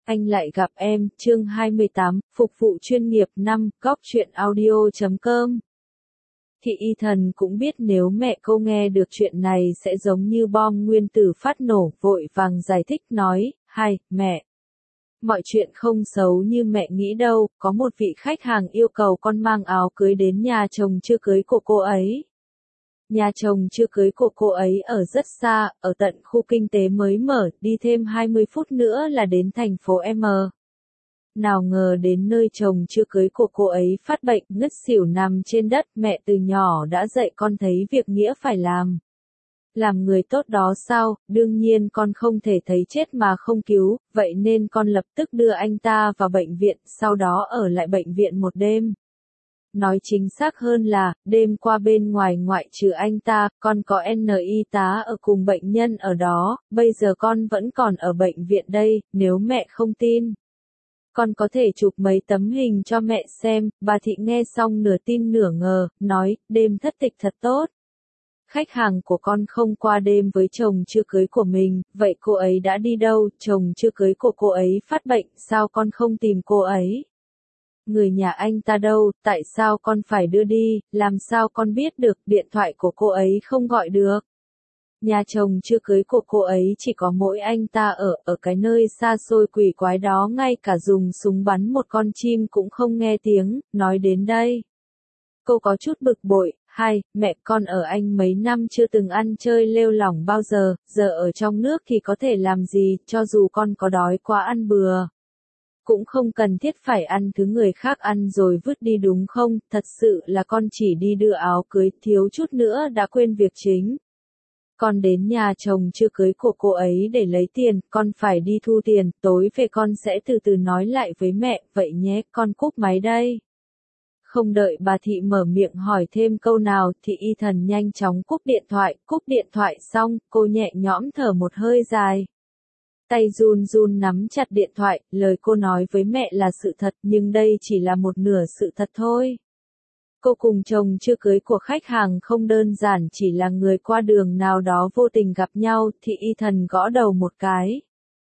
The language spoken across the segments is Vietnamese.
Anh lại gặp em, chương 28, phục vụ chuyên nghiệp 5, goctruyện.audio.com. Thị Y Thần cũng biết nếu mẹ cô nghe được chuyện này sẽ giống như bom nguyên tử phát nổ, vội vàng giải thích nói, "Hai, mẹ. Mọi chuyện không xấu như mẹ nghĩ đâu, có một vị khách hàng yêu cầu con mang áo cưới đến nhà chồng chưa cưới của cô ấy." Nhà chồng chưa cưới của cô ấy ở rất xa, ở tận khu kinh tế mới mở, đi thêm 20 phút nữa là đến thành phố M. Nào ngờ đến nơi chồng chưa cưới của cô ấy phát bệnh, ngất xỉu nằm trên đất, mẹ từ nhỏ đã dạy con thấy việc nghĩa phải làm. Làm người tốt đó sao, đương nhiên con không thể thấy chết mà không cứu, vậy nên con lập tức đưa anh ta vào bệnh viện, sau đó ở lại bệnh viện một đêm. Nói chính xác hơn là, đêm qua bên ngoài ngoại trừ anh ta, con có N y tá ở cùng bệnh nhân ở đó, bây giờ con vẫn còn ở bệnh viện đây, nếu mẹ không tin. Con có thể chụp mấy tấm hình cho mẹ xem, bà Thị nghe xong nửa tin nửa ngờ, nói, đêm thất tịch thật tốt. Khách hàng của con không qua đêm với chồng chưa cưới của mình, vậy cô ấy đã đi đâu, chồng chưa cưới của cô ấy phát bệnh, sao con không tìm cô ấy? Người nhà anh ta đâu, tại sao con phải đưa đi, làm sao con biết được, điện thoại của cô ấy không gọi được. Nhà chồng chưa cưới của cô ấy chỉ có mỗi anh ta ở cái nơi xa xôi quỷ quái đó, ngay cả dùng súng bắn một con chim cũng không nghe tiếng. Nói đến đây, cô có chút bực bội. Hai, mẹ con ở Anh mấy năm chưa từng ăn chơi lêu lỏng bao giờ, giờ ở trong nước thì có thể làm gì, cho dù con có đói quá ăn bừa. Cũng không cần thiết phải ăn thứ người khác ăn rồi vứt đi đúng không, thật sự là con chỉ đi đưa áo cưới, thiếu chút nữa đã quên việc chính. Con đến nhà chồng chưa cưới của cô ấy để lấy tiền, con phải đi thu tiền, tối về con sẽ từ từ nói lại với mẹ, vậy nhé, con cúp máy đây. Không đợi bà Thị mở miệng hỏi thêm câu nào, Thị Y Thần nhanh chóng cúp điện thoại xong, cô nhẹ nhõm thở một hơi dài. Tay run run nắm chặt điện thoại, lời cô nói với mẹ là sự thật, nhưng đây chỉ là một nửa sự thật thôi. Cô cùng chồng chưa cưới của khách hàng không đơn giản chỉ là người qua đường nào đó vô tình gặp nhau, Thị Y Thần gõ đầu một cái.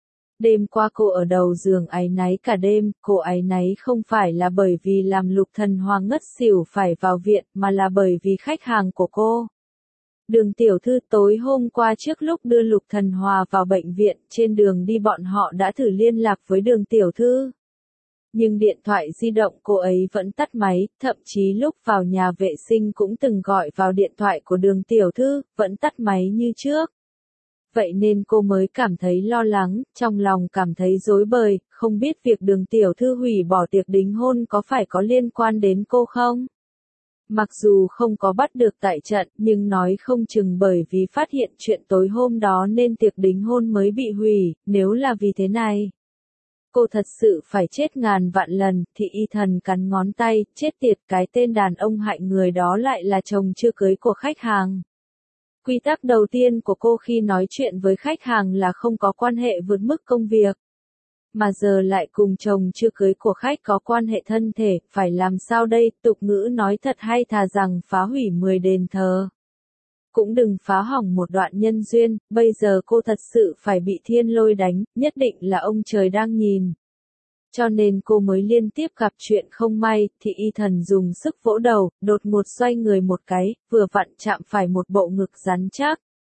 Đêm qua cô ở đầu giường áy náy cả đêm, cô áy náy không phải là bởi vì làm Lục Thần Hoa ngất xỉu phải vào viện, mà là bởi vì khách hàng của cô. Đường tiểu thư tối hôm qua trước lúc đưa Lục Thần Hòa vào bệnh viện, trên đường đi bọn họ đã thử liên lạc với đường tiểu thư. Nhưng điện thoại di động cô ấy vẫn tắt máy, thậm chí lúc vào nhà vệ sinh cũng từng gọi vào điện thoại của đường tiểu thư, vẫn tắt máy như trước. Vậy nên cô mới cảm thấy lo lắng, trong lòng cảm thấy rối bời, không biết việc đường tiểu thư hủy bỏ tiệc đính hôn có phải có liên quan đến cô không? Mặc dù không có bắt được tại trận, nhưng nói không chừng bởi vì phát hiện chuyện tối hôm đó nên tiệc đính hôn mới bị hủy, nếu là vì thế này. Cô thật sự phải chết ngàn vạn lần, Thị Y Thần cắn ngón tay, chết tiệt, cái tên đàn ông hại người đó lại là chồng chưa cưới của khách hàng. Quy tắc đầu tiên của cô khi nói chuyện với khách hàng là không có quan hệ vượt mức công việc. Mà giờ lại cùng chồng chưa cưới của khách có quan hệ thân thể, phải làm sao đây, tục ngữ nói thật hay, thà rằng phá hủy 10 đền thờ. Cũng đừng phá hỏng một đoạn nhân duyên, bây giờ cô thật sự phải bị thiên lôi đánh, nhất định là ông trời đang nhìn. Cho nên cô mới liên tiếp gặp chuyện không may, Thị Y Thần dùng sức vỗ đầu, đột ngột xoay người một cái, vừa vặn chạm phải một bộ ngực rắn chắc.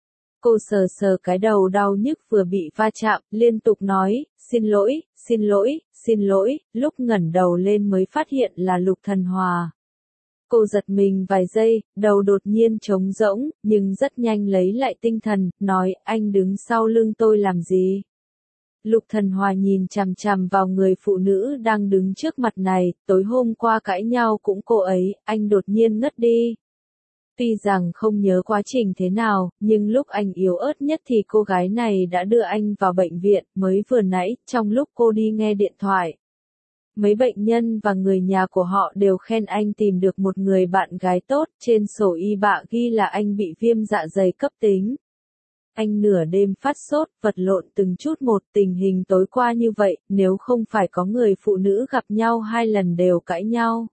Cô sờ sờ cái đầu đau nhức vừa bị va chạm, liên tục nói, xin lỗi, xin lỗi, xin lỗi, lúc ngẩng đầu lên mới phát hiện là Lục Thần Hòa. Cô giật mình vài giây, đầu đột nhiên trống rỗng, nhưng rất nhanh lấy lại tinh thần, nói, anh đứng sau lưng tôi làm gì? Lục Thần Hòa nhìn chằm chằm vào người phụ nữ đang đứng trước mặt này, tối hôm qua cãi nhau cũng cô ấy, anh đột nhiên ngất đi. Tuy rằng không nhớ quá trình thế nào, nhưng lúc anh yếu ớt nhất thì cô gái này đã đưa anh vào bệnh viện, mới vừa nãy, trong lúc cô đi nghe điện thoại. Mấy bệnh nhân và người nhà của họ đều khen anh tìm được một người bạn gái tốt, trên sổ y bạ ghi là anh bị viêm dạ dày cấp tính. Anh nửa đêm phát sốt, vật lộn từng chút một, tình hình tối qua như vậy, nếu không phải có người phụ nữ gặp nhau 2 lần đều cãi nhau.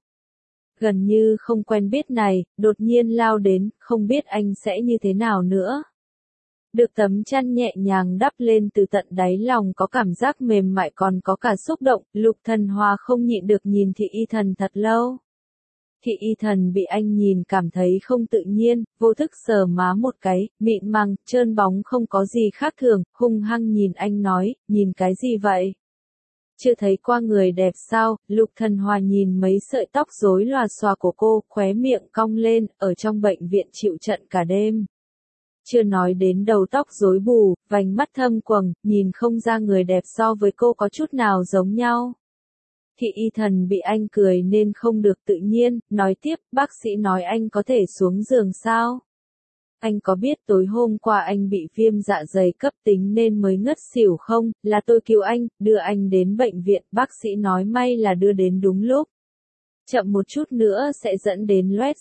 Gần như không quen biết này, đột nhiên lao đến, không biết anh sẽ như thế nào nữa. Được tấm chăn nhẹ nhàng đắp lên từ tận đáy lòng có cảm giác mềm mại còn có cả xúc động, Lục Thần Hòa không nhịn được nhìn Thị Y Thần thật lâu. Thị Y Thần bị anh nhìn cảm thấy không tự nhiên, vô thức sờ má một cái, mịn màng, trơn bóng không có gì khác thường, hung hăng nhìn anh nói, nhìn cái gì vậy? Chưa thấy qua người đẹp sao? Lục Thần Hòa nhìn mấy sợi tóc rối lòa xòa của cô, khóe miệng cong lên, ở trong bệnh viện chịu trận cả đêm. Chưa nói đến đầu tóc rối bù, vành mắt thâm quầng, nhìn không ra người đẹp so với cô có chút nào giống nhau. Thị Y Thần bị anh cười nên không được tự nhiên, nói tiếp, bác sĩ nói anh có thể xuống giường sao? Anh có biết tối hôm qua anh bị viêm dạ dày cấp tính nên mới ngất xỉu không? Là tôi cứu anh, đưa anh đến bệnh viện, bác sĩ nói may là đưa đến đúng lúc. Chậm một chút nữa sẽ dẫn đến loét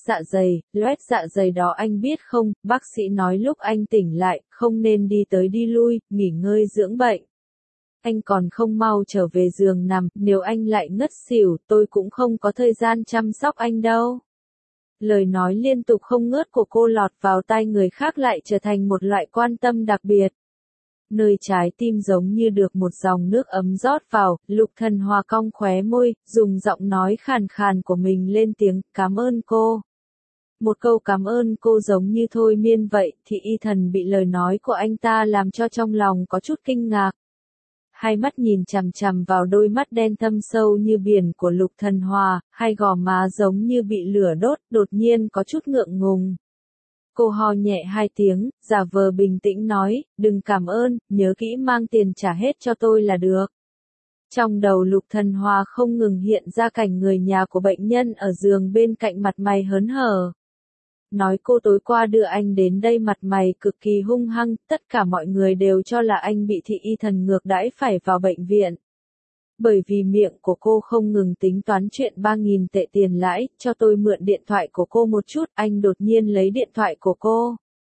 dạ dày đó anh biết không? Bác sĩ nói lúc anh tỉnh lại, không nên đi tới đi lui, nghỉ ngơi dưỡng bệnh. Anh còn không mau trở về giường nằm, nếu anh lại ngất xỉu, tôi cũng không có thời gian chăm sóc anh đâu. Lời nói liên tục không ngớt của cô lọt vào tai người khác lại trở thành một loại quan tâm đặc biệt. Nơi trái tim giống như được một dòng nước ấm rót vào, Lục Thần Hòa cong khóe môi, dùng giọng nói khàn khàn của mình lên tiếng, cảm ơn cô. Một câu cảm ơn cô giống như thôi miên vậy, Thị Y Thần bị lời nói của anh ta làm cho trong lòng có chút kinh ngạc. Hai mắt nhìn chằm chằm vào đôi mắt đen thâm sâu như biển của Lục Thần Hòa, hai gò má giống như bị lửa đốt, đột nhiên có chút ngượng ngùng. Cô ho nhẹ hai tiếng, giả vờ bình tĩnh nói, đừng cảm ơn, nhớ kỹ mang tiền trả hết cho tôi là được. Trong đầu Lục Thần Hòa không ngừng hiện ra cảnh người nhà của bệnh nhân ở giường bên cạnh mặt mày hớn hở. Nói cô tối qua đưa anh đến đây mặt mày cực kỳ hung hăng, tất cả mọi người đều cho là anh bị Thị Y Thần ngược đãi phải vào bệnh viện. Bởi vì miệng của cô không ngừng tính toán chuyện 3.000 tệ tiền lãi, cho tôi mượn điện thoại của cô một chút, anh đột nhiên lấy điện thoại của cô.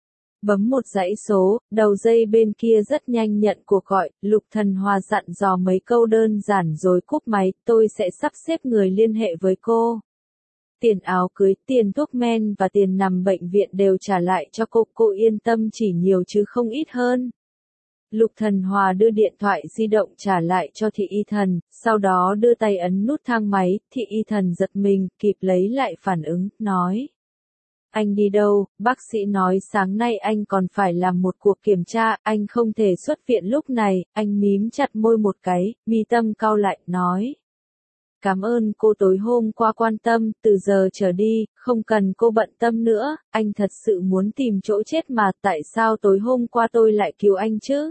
Bấm một dãy số, đầu dây bên kia rất nhanh nhận cuộc gọi, Lục Thần Hòa dặn dò mấy câu đơn giản rồi cúp máy, tôi sẽ sắp xếp người liên hệ với cô. Tiền áo cưới, tiền thuốc men và tiền nằm bệnh viện đều trả lại cho cô yên tâm chỉ nhiều chứ không ít hơn. Lục Thần Hòa đưa điện thoại di động trả lại cho Thị Y Thần, sau đó đưa tay ấn nút thang máy, Thị Y Thần giật mình, kịp lấy lại phản ứng, nói. Anh đi đâu? Bác sĩ nói sáng nay anh còn phải làm một cuộc kiểm tra, anh không thể xuất viện lúc này, anh mím chặt môi một cái, mi tâm cau lại, nói. Cảm ơn cô tối hôm qua quan tâm, từ giờ trở đi, không cần cô bận tâm nữa, anh thật sự muốn tìm chỗ chết mà, tại sao tối hôm qua tôi lại cứu anh chứ?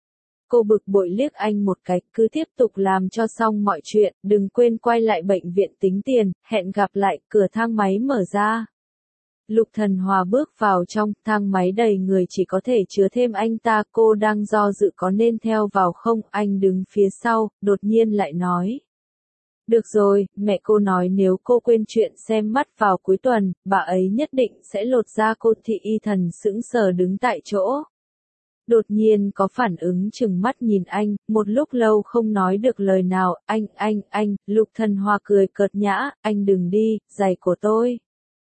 Cô bực bội liếc anh một cái, cứ tiếp tục làm cho xong mọi chuyện, đừng quên quay lại bệnh viện tính tiền, hẹn gặp lại, cửa thang máy mở ra. Lục Thần Hòa bước vào trong, thang máy đầy người chỉ có thể chứa thêm anh ta, cô đang do dự có nên theo vào không, anh đứng phía sau, đột nhiên lại nói. Được rồi, mẹ cô nói nếu cô quên chuyện xem mắt vào cuối tuần, bà ấy nhất định sẽ lột da cô. Thị Y Thần sững sờ đứng tại chỗ. Đột nhiên có phản ứng chừng mắt nhìn anh, một lúc lâu không nói được lời nào, anh, Lục Thần Hòa cười cợt nhã, anh đừng đi, giày của tôi.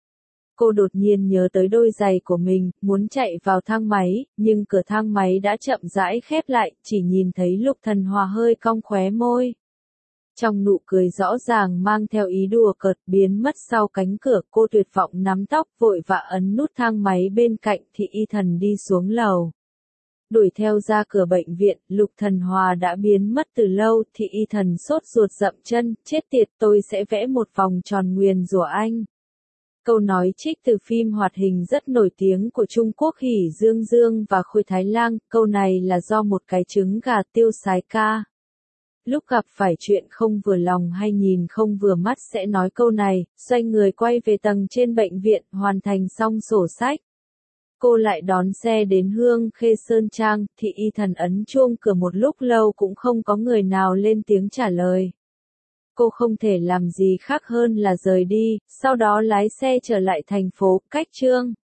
Cô đột nhiên nhớ tới đôi giày của mình, muốn chạy vào thang máy, nhưng cửa thang máy đã chậm rãi khép lại, chỉ nhìn thấy Lục Thần Hòa hơi cong khóe môi. Trong nụ cười rõ ràng mang theo ý đùa cợt biến mất sau cánh cửa, cô tuyệt vọng nắm tóc vội vã ấn nút thang máy bên cạnh. Thị Y Thần đi xuống lầu. Đuổi theo ra cửa bệnh viện, Lục Thần Hòa đã biến mất từ lâu. Thị Y Thần sốt ruột dậm chân, chết tiệt, tôi sẽ vẽ một vòng tròn nguyền rủa anh. Câu nói trích từ phim hoạt hình rất nổi tiếng của Trung Quốc Hỉ Dương Dương và Khôi Thái Lang, câu này là do một cái trứng gà Tiêu Sái ca. Lúc gặp phải chuyện không vừa lòng hay nhìn không vừa mắt sẽ nói câu này, xoay người quay về tầng trên bệnh viện, hoàn thành xong sổ sách. Cô lại đón xe đến Hương Khê Sơn Trang, Thị Y Thần ấn chuông cửa một lúc lâu cũng không có người nào lên tiếng trả lời. Cô không thể làm gì khác hơn là rời đi, sau đó lái xe trở lại thành phố Cách Trương.